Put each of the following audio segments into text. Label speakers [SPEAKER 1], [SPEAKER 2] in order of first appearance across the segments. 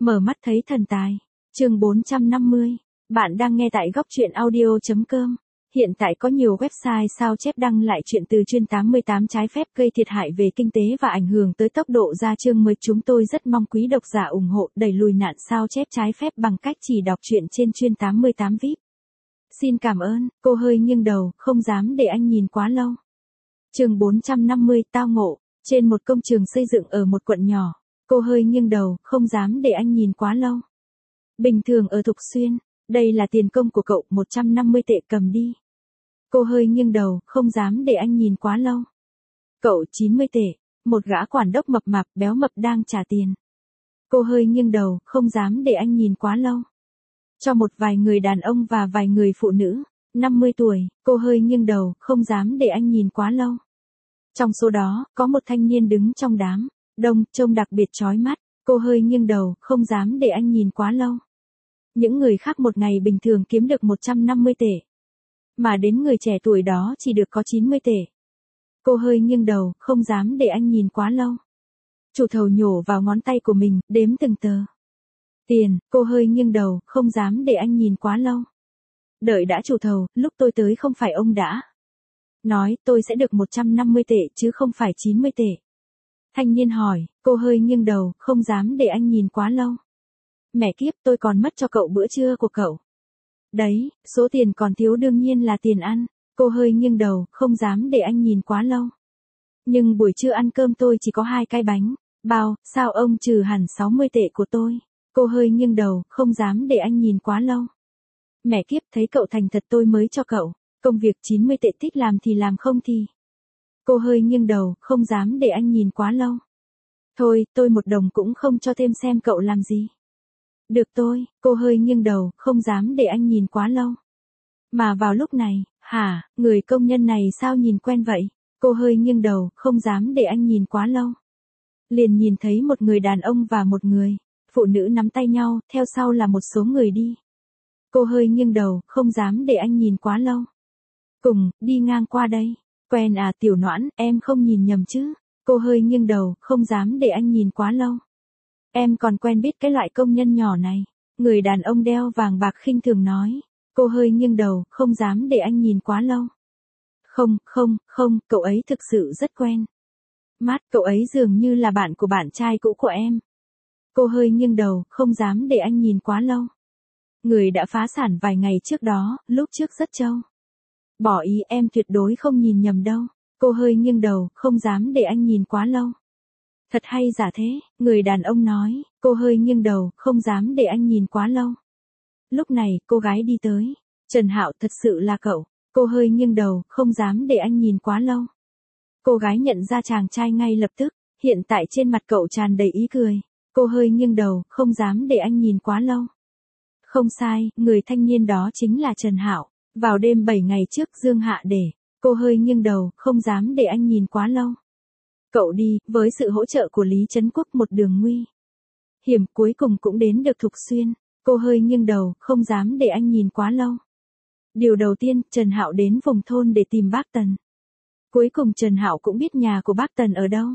[SPEAKER 1] Mở mắt thấy thần tài. Chương 450. Bạn đang nghe tại góc truyện audio.com. Hiện tại có nhiều website sao chép đăng lại chuyện từ chuyên 88 trái phép gây thiệt hại về kinh tế và ảnh hưởng tới tốc độ ra chương mới. Chúng tôi rất mong quý độc giả ủng hộ đẩy lùi nạn sao chép trái phép bằng cách chỉ đọc truyện trên chuyên 88 VIP. Xin cảm ơn. Cô hơi nghiêng đầu, không dám để anh nhìn quá lâu. Chương 450. Tao ngộ. Trên một công trường xây dựng ở một quận nhỏ, cô hơi nghiêng đầu, không dám để anh nhìn quá lâu. Bình thường ở Thục Xuyên, đây là tiền công của cậu, 150 tệ, cầm đi. Cô hơi nghiêng đầu, không dám để anh nhìn quá lâu. Cậu, 90 tệ, một gã quản đốc mập mạp béo mập đang trả tiền. Cô hơi nghiêng đầu, không dám để anh nhìn quá lâu. Cho một vài người đàn ông và vài người phụ nữ, 50 tuổi, cô hơi nghiêng đầu, không dám để anh nhìn quá lâu. Trong số đó, có một thanh niên đứng trong đám đông, trông đặc biệt chói mắt, cô hơi nghiêng đầu, không dám để anh nhìn quá lâu. Những người khác một ngày bình thường kiếm được 150 tệ. Mà đến người trẻ tuổi đó chỉ được có 90 tệ. Cô hơi nghiêng đầu, không dám để anh nhìn quá lâu. Chủ thầu nhổ vào ngón tay của mình, đếm từng tờ tiền, cô hơi nghiêng đầu, không dám để anh nhìn quá lâu. Đợi đã chủ thầu, lúc tôi tới không phải ông đã nói tôi sẽ được 150 tệ chứ không phải 90 tệ. Thanh niên hỏi, cô hơi nghiêng đầu, không dám để anh nhìn quá lâu. Mẹ kiếp, tôi còn mất cho cậu bữa trưa của cậu. Đấy, số tiền còn thiếu đương nhiên là tiền ăn. Cô hơi nghiêng đầu, không dám để anh nhìn quá lâu. Nhưng buổi trưa ăn cơm tôi chỉ có 2 cái bánh bao, sao ông trừ hẳn 60 tệ của tôi? Cô hơi nghiêng đầu, không dám để anh nhìn quá lâu. Mẹ kiếp, thấy cậu thành thật tôi mới cho cậu. Công việc 90 tệ, thích làm thì làm, không thì. Cô hơi nghiêng đầu, không dám để anh nhìn quá lâu. Thôi, tôi 1 đồng cũng không cho, thêm xem cậu làm gì. Được tôi, cô hơi nghiêng đầu, không dám để anh nhìn quá lâu. Mà vào lúc này, hả, người công nhân này sao nhìn quen vậy? Cô hơi nghiêng đầu, không dám để anh nhìn quá lâu. Liền nhìn thấy một người đàn ông và một người phụ nữ nắm tay nhau, theo sau là một số người đi. Cô hơi nghiêng đầu, không dám để anh nhìn quá lâu. Cùng, đi ngang qua đây. Quen à Tiểu Noãn, em không nhìn nhầm chứ? Cô hơi nghiêng đầu, không dám để anh nhìn quá lâu. Em còn quen biết cái loại công nhân nhỏ này. Người đàn ông đeo vàng bạc khinh thường nói. Cô hơi nghiêng đầu, không dám để anh nhìn quá lâu. Không, cậu ấy thực sự rất quen mắt, cậu ấy dường như là bạn của bạn trai cũ của em. Cô hơi nghiêng đầu, không dám để anh nhìn quá lâu. Người đã phá sản vài ngày trước đó, lúc trước rất trâu. Bỏ ý, em tuyệt đối không nhìn nhầm đâu. Cô hơi nghiêng đầu, không dám để anh nhìn quá lâu. Thật hay giả thế, người đàn ông nói. Cô hơi nghiêng đầu, không dám để anh nhìn quá lâu. Lúc này, cô gái đi tới. Trần Hạo, thật sự là cậu. Cô hơi nghiêng đầu, không dám để anh nhìn quá lâu. Cô gái nhận ra chàng trai ngay lập tức. Hiện tại trên mặt cậu tràn đầy ý cười. Cô hơi nghiêng đầu, không dám để anh nhìn quá lâu. Không sai, người thanh niên đó chính là Trần Hạo. Vào đêm 7 ngày trước Dương Hạ để. Cô hơi nghiêng đầu, không dám để anh nhìn quá lâu. Cậu đi, với sự hỗ trợ của Lý Trấn Quốc, một đường nguy hiểm cuối cùng cũng đến được Thục Xuyên. Cô hơi nghiêng đầu, không dám để anh nhìn quá lâu. Điều đầu tiên, Trần Hạo đến vùng thôn để tìm bác Tần. Cuối cùng Trần Hạo cũng biết nhà của bác Tần ở đâu.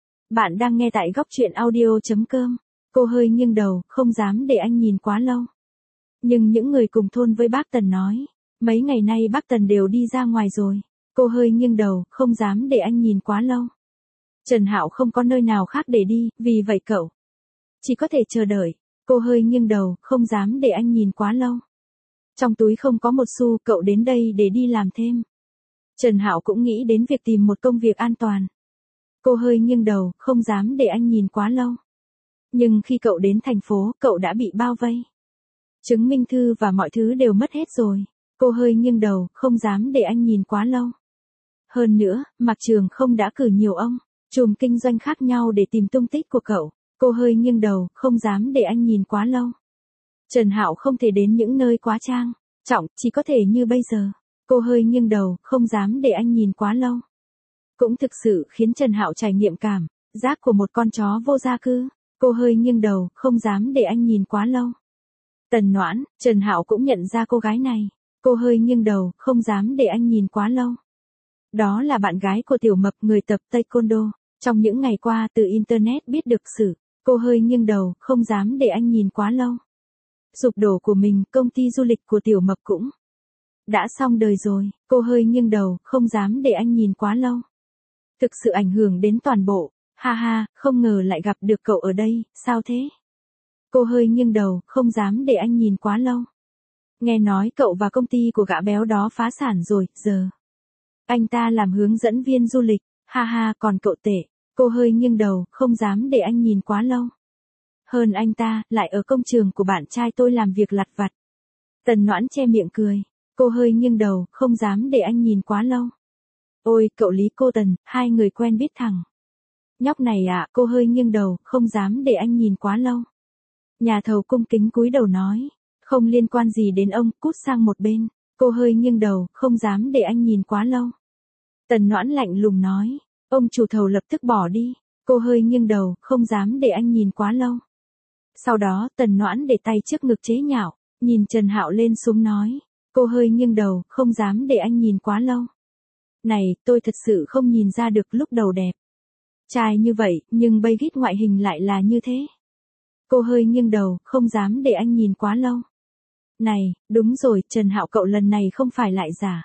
[SPEAKER 1] Bạn đang nghe tại góc truyện audio.com. Cô hơi nghiêng đầu, không dám để anh nhìn quá lâu. Nhưng những người cùng thôn với bác Tần nói, mấy ngày nay bác Tần đều đi ra ngoài rồi. Cô hơi nghiêng đầu, không dám để anh nhìn quá lâu. Trần Hạo không có nơi nào khác để đi, vì vậy cậu chỉ có thể chờ đợi. Cô hơi nghiêng đầu, không dám để anh nhìn quá lâu. Trong túi không có một xu, cậu đến đây để đi làm thêm. Trần Hạo cũng nghĩ đến việc tìm một công việc an toàn. Cô hơi nghiêng đầu, không dám để anh nhìn quá lâu. Nhưng khi cậu đến thành phố, cậu đã bị bao vây. Chứng minh thư và mọi thứ đều mất hết rồi. Cô hơi nghiêng đầu, không dám để anh nhìn quá lâu. Hơn nữa, Mạc Trường không đã cử nhiều ông trùm kinh doanh khác nhau để tìm tung tích của cậu. Cô hơi nghiêng đầu, không dám để anh nhìn quá lâu. Trần Hạo không thể đến những nơi quá trang trọng, chỉ có thể như bây giờ. Cô hơi nghiêng đầu, không dám để anh nhìn quá lâu. Cũng thực sự khiến Trần Hạo trải nghiệm cảm giác của một con chó vô gia cư. Cô hơi nghiêng đầu, không dám để anh nhìn quá lâu. Tần Noãn, Trần Hạo cũng nhận ra cô gái này. Cô hơi nghiêng đầu, không dám để anh nhìn quá lâu. Đó là bạn gái của Tiểu Mập, người tập Taekwondo. Trong những ngày qua từ Internet biết được sự Cô hơi nghiêng đầu, không dám để anh nhìn quá lâu. Sụp đổ của mình, công ty du lịch của Tiểu Mập cũng đã xong đời rồi. Cô hơi nghiêng đầu, không dám để anh nhìn quá lâu. Thực sự ảnh hưởng đến toàn bộ. Ha ha, không ngờ lại gặp được cậu ở đây, sao thế? Cô hơi nghiêng đầu, không dám để anh nhìn quá lâu. Nghe nói cậu và công ty của gã béo đó phá sản rồi, giờ anh ta làm hướng dẫn viên du lịch. Ha ha, còn cậu tệ. Cô hơi nghiêng đầu, không dám để anh nhìn quá lâu. Hơn anh ta, lại ở công trường của bạn trai tôi làm việc lặt vặt. Tần Noãn che miệng cười. Cô hơi nghiêng đầu, không dám để anh nhìn quá lâu. Ôi, cậu Lý cô Tần, hai người quen biết thằng nhóc này à? Cô hơi nghiêng đầu, không dám để anh nhìn quá lâu. Nhà thầu cung kính cúi đầu nói. Không liên quan gì đến ông, cút sang một bên. Cô hơi nghiêng đầu, không dám để anh nhìn quá lâu. Tần Noãn lạnh lùng nói. Ông chủ thầu lập tức bỏ đi. Cô hơi nghiêng đầu, không dám để anh nhìn quá lâu. Sau đó, Tần Noãn để tay trước ngực chế nhạo, nhìn Trần Hạo lên xuống nói. Cô hơi nghiêng đầu, không dám để anh nhìn quá lâu. Này, tôi thật sự không nhìn ra được lúc đầu đẹp trai như vậy, nhưng bây gít ngoại hình lại là như thế. Cô hơi nghiêng đầu, không dám để anh nhìn quá lâu. Này, đúng rồi, Trần Hạo cậu lần này không phải lại giả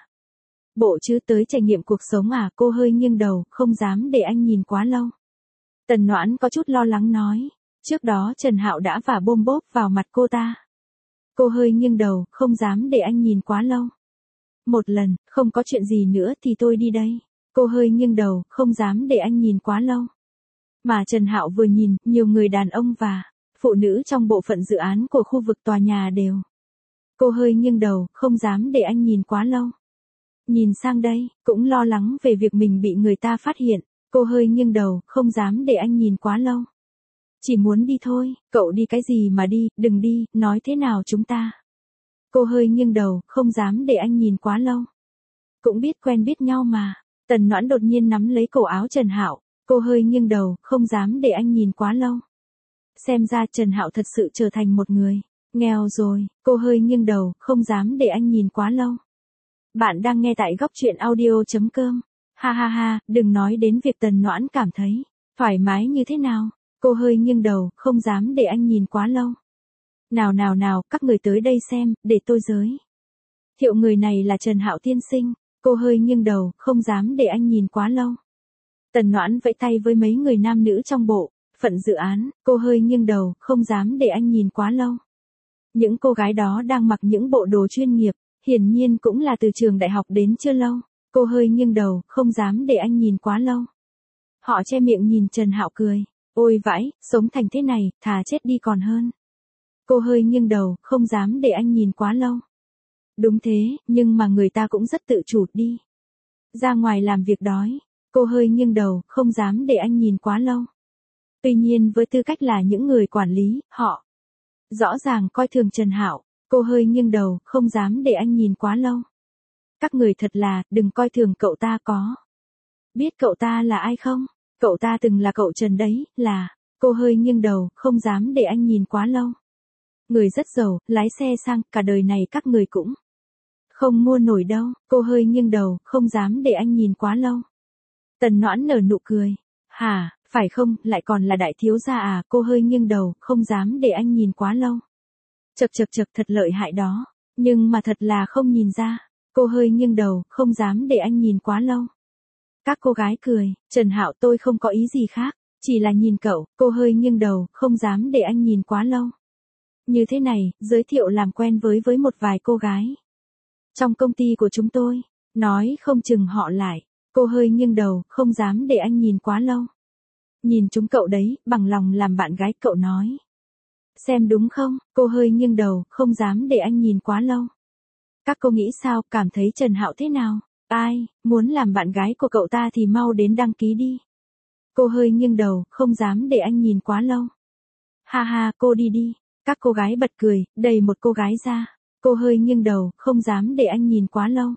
[SPEAKER 1] bộ chứ, tới trải nghiệm cuộc sống à? Cô hơi nghiêng đầu, không dám để anh nhìn quá lâu. Tần Noãn có chút lo lắng nói. Trước đó Trần Hạo đã vả bôm bốp vào mặt cô ta. Cô hơi nghiêng đầu, không dám để anh nhìn quá lâu. Một lần, không có chuyện gì nữa thì tôi đi đây. Cô hơi nghiêng đầu, không dám để anh nhìn quá lâu. Mà Trần Hạo vừa nhìn, nhiều người đàn ông và phụ nữ trong bộ phận dự án của khu vực tòa nhà đều. Cô hơi nghiêng đầu, không dám để anh nhìn quá lâu. Nhìn sang đây, cũng lo lắng về việc mình bị người ta phát hiện. Cô hơi nghiêng đầu, không dám để anh nhìn quá lâu. Chỉ muốn đi thôi, cậu đi cái gì mà đi, đừng đi, nói thế nào chúng ta. Cô hơi nghiêng đầu, không dám để anh nhìn quá lâu. Cũng biết quen biết nhau mà. Tần Noãn đột nhiên nắm lấy cổ áo Trần Hạo. Cô hơi nghiêng đầu, không dám để anh nhìn quá lâu. Xem ra Trần Hạo thật sự trở thành một người nghèo rồi. Cô hơi nghiêng đầu, không dám để anh nhìn quá lâu. Bạn đang nghe tại góc truyện audio.com. Ha ha ha, đừng nói đến việc Tần Noãn cảm thấy thoải mái như thế nào. Cô hơi nghiêng đầu, không dám để anh nhìn quá lâu. Nào nào nào, các người tới đây xem, để tôi giới thiệu người này là Trần Hạo tiên sinh. Cô hơi nghiêng đầu, không dám để anh nhìn quá lâu. Tần Noãn vẫy tay với mấy người nam nữ trong bộ phận dự án. Cô hơi nghiêng đầu, không dám để anh nhìn quá lâu. Những cô gái đó đang mặc những bộ đồ chuyên nghiệp, hiển nhiên cũng là từ trường đại học đến chưa lâu. Cô hơi nghiêng đầu, không dám để anh nhìn quá lâu. Họ che miệng nhìn Trần Hạo cười. Ôi vãi, sống thành thế này, thà chết đi còn hơn. Cô hơi nghiêng đầu, không dám để anh nhìn quá lâu. Đúng thế, nhưng mà người ta cũng rất tự chủ đi. Ra ngoài làm việc đói. Cô hơi nghiêng đầu, không dám để anh nhìn quá lâu. Tuy nhiên với tư cách là những người quản lý, họ rõ ràng coi thường Trần Hạo. Cô hơi nghiêng đầu, không dám để anh nhìn quá lâu. Các người thật là, đừng coi thường cậu ta có. Biết cậu ta là ai không? Cậu ta từng là cậu Trần đấy, là. Cô hơi nghiêng đầu, không dám để anh nhìn quá lâu. Người rất giàu, lái xe sang, cả đời này các người cũng không mua nổi đâu. Cô hơi nghiêng đầu, không dám để anh nhìn quá lâu. Tần Noãn nở nụ cười. Hả, phải không, lại còn là đại thiếu gia à? Cô hơi nghiêng đầu, không dám để anh nhìn quá lâu. Chật chật chật, thật lợi hại đó. Nhưng mà thật là không nhìn ra. Cô hơi nghiêng đầu, không dám để anh nhìn quá lâu. Các cô gái cười. Trần Hạo, tôi không có ý gì khác, chỉ là nhìn cậu. Cô hơi nghiêng đầu, không dám để anh nhìn quá lâu. Như thế này, giới thiệu làm quen với một vài cô gái trong công ty của chúng tôi. Nói không chừng họ lại. Cô hơi nghiêng đầu, không dám để anh nhìn quá lâu. Nhìn chúng cậu đấy, bằng lòng làm bạn gái, cậu nói. Xem đúng không? Cô hơi nghiêng đầu, không dám để anh nhìn quá lâu. Các cô nghĩ sao, cảm thấy Trần Hạo thế nào? Ai, muốn làm bạn gái của cậu ta thì mau đến đăng ký đi. Cô hơi nghiêng đầu, không dám để anh nhìn quá lâu. Ha ha, cô đi đi. Các cô gái bật cười, đẩy một cô gái ra. Cô hơi nghiêng đầu, không dám để anh nhìn quá lâu.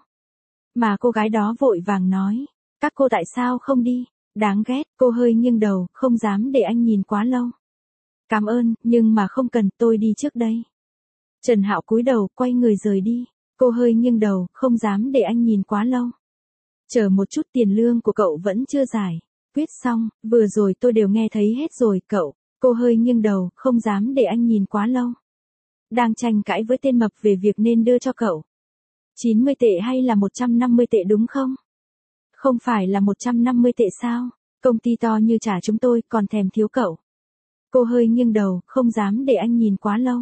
[SPEAKER 1] Mà cô gái đó vội vàng nói. Các cô tại sao không đi? Đáng ghét. Cô hơi nghiêng đầu, không dám để anh nhìn quá lâu. Cảm ơn, nhưng mà không cần, tôi đi trước đây. Trần Hạo cúi đầu, quay người rời đi. Cô hơi nghiêng đầu, không dám để anh nhìn quá lâu. Chờ một chút, tiền lương của cậu vẫn chưa giải quyết xong, vừa rồi tôi đều nghe thấy hết rồi, cậu Cô hơi nghiêng đầu, không dám để anh nhìn quá lâu. Đang tranh cãi với tên mập về việc nên đưa cho cậu 90 tệ hay là 150 tệ đúng không? Không phải là 150 tệ sao? Công ty to như trả chúng tôi còn thèm thiếu cậu. Cô hơi nghiêng đầu, không dám để anh nhìn quá lâu.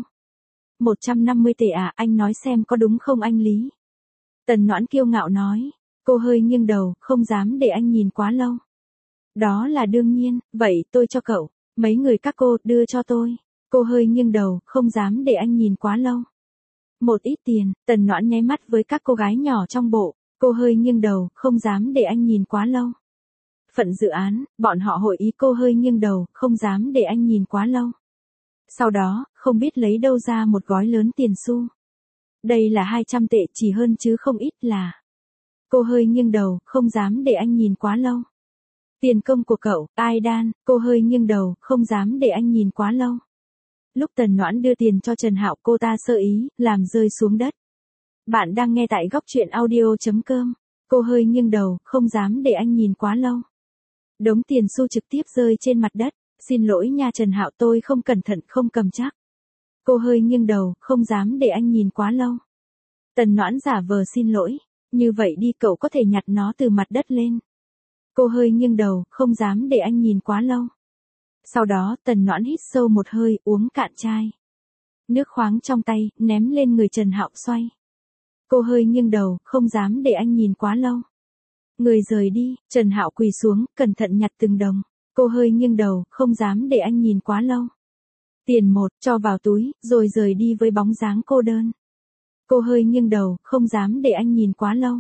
[SPEAKER 1] 150 tệ à, anh nói xem có đúng không anh Lý? Tần Noãn kiêu ngạo nói. Cô hơi nghiêng đầu, không dám để anh nhìn quá lâu. Đó là đương nhiên, vậy tôi cho cậu. Mấy người các cô đưa cho tôi. Cô hơi nghiêng đầu, không dám để anh nhìn quá lâu. Một ít tiền, Tần Noãn nháy mắt với các cô gái nhỏ trong bộ. Cô hơi nghiêng đầu, không dám để anh nhìn quá lâu. Phận dự án, bọn họ hội ý. Cô hơi nghiêng đầu, không dám để anh nhìn quá lâu. Sau đó, không biết lấy đâu ra một gói lớn tiền xu. Đây là 200 tệ, chỉ hơn chứ không ít là. Cô hơi nghiêng đầu, không dám để anh nhìn quá lâu. Tiền công của cậu, Aidan. Cô hơi nghiêng đầu, không dám để anh nhìn quá lâu. Lúc Tần Noãn đưa tiền cho Trần Hạo, cô ta sơ ý, làm rơi xuống đất. Bạn đang nghe tại góc truyện audio.com. Cô hơi nghiêng đầu, không dám để anh nhìn quá lâu. Đống tiền xu trực tiếp rơi trên mặt đất. Xin lỗi nha Trần Hạo, tôi không cẩn thận, không cầm chắc. Cô hơi nghiêng đầu, không dám để anh nhìn quá lâu. Tần Noãn giả vờ xin lỗi. Như vậy đi, cậu có thể nhặt nó từ mặt đất lên. Cô hơi nghiêng đầu, không dám để anh nhìn quá lâu. Sau đó, Tần Noãn hít sâu một hơi, uống cạn chai. Nước khoáng trong tay, ném lên người Trần Hạo xoay. Cô hơi nghiêng đầu, không dám để anh nhìn quá lâu. Người rời đi, Trần Hạo quỳ xuống, cẩn thận nhặt từng đồng. Cô hơi nghiêng đầu, không dám để anh nhìn quá lâu. Tiền một, cho vào túi, rồi rời đi với bóng dáng cô đơn. Cô hơi nghiêng đầu, không dám để anh nhìn quá lâu.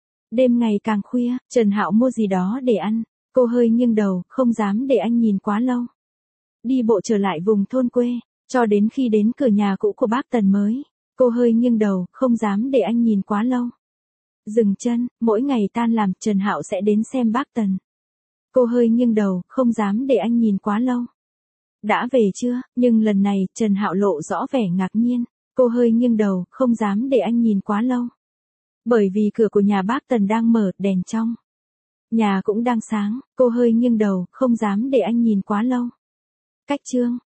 [SPEAKER 1] Đêm ngày càng khuya, Trần Hạo mua gì đó để ăn. Cô hơi nghiêng đầu, không dám để anh nhìn quá lâu. Đi bộ trở lại vùng thôn quê, cho đến khi đến cửa nhà cũ của bác Tần mới. Cô hơi nghiêng đầu, không dám để anh nhìn quá lâu. Dừng chân, mỗi ngày tan làm, Trần Hạo sẽ đến xem bác Tần. Cô hơi nghiêng đầu, không dám để anh nhìn quá lâu. Đã về chưa? Nhưng lần này, Trần Hạo lộ rõ vẻ ngạc nhiên. Cô hơi nghiêng đầu, không dám để anh nhìn quá lâu. Bởi vì cửa của nhà bác Tần đang mở, đèn trong nhà cũng đang sáng. Cô hơi nghiêng đầu, không dám để anh nhìn quá lâu. Cách chương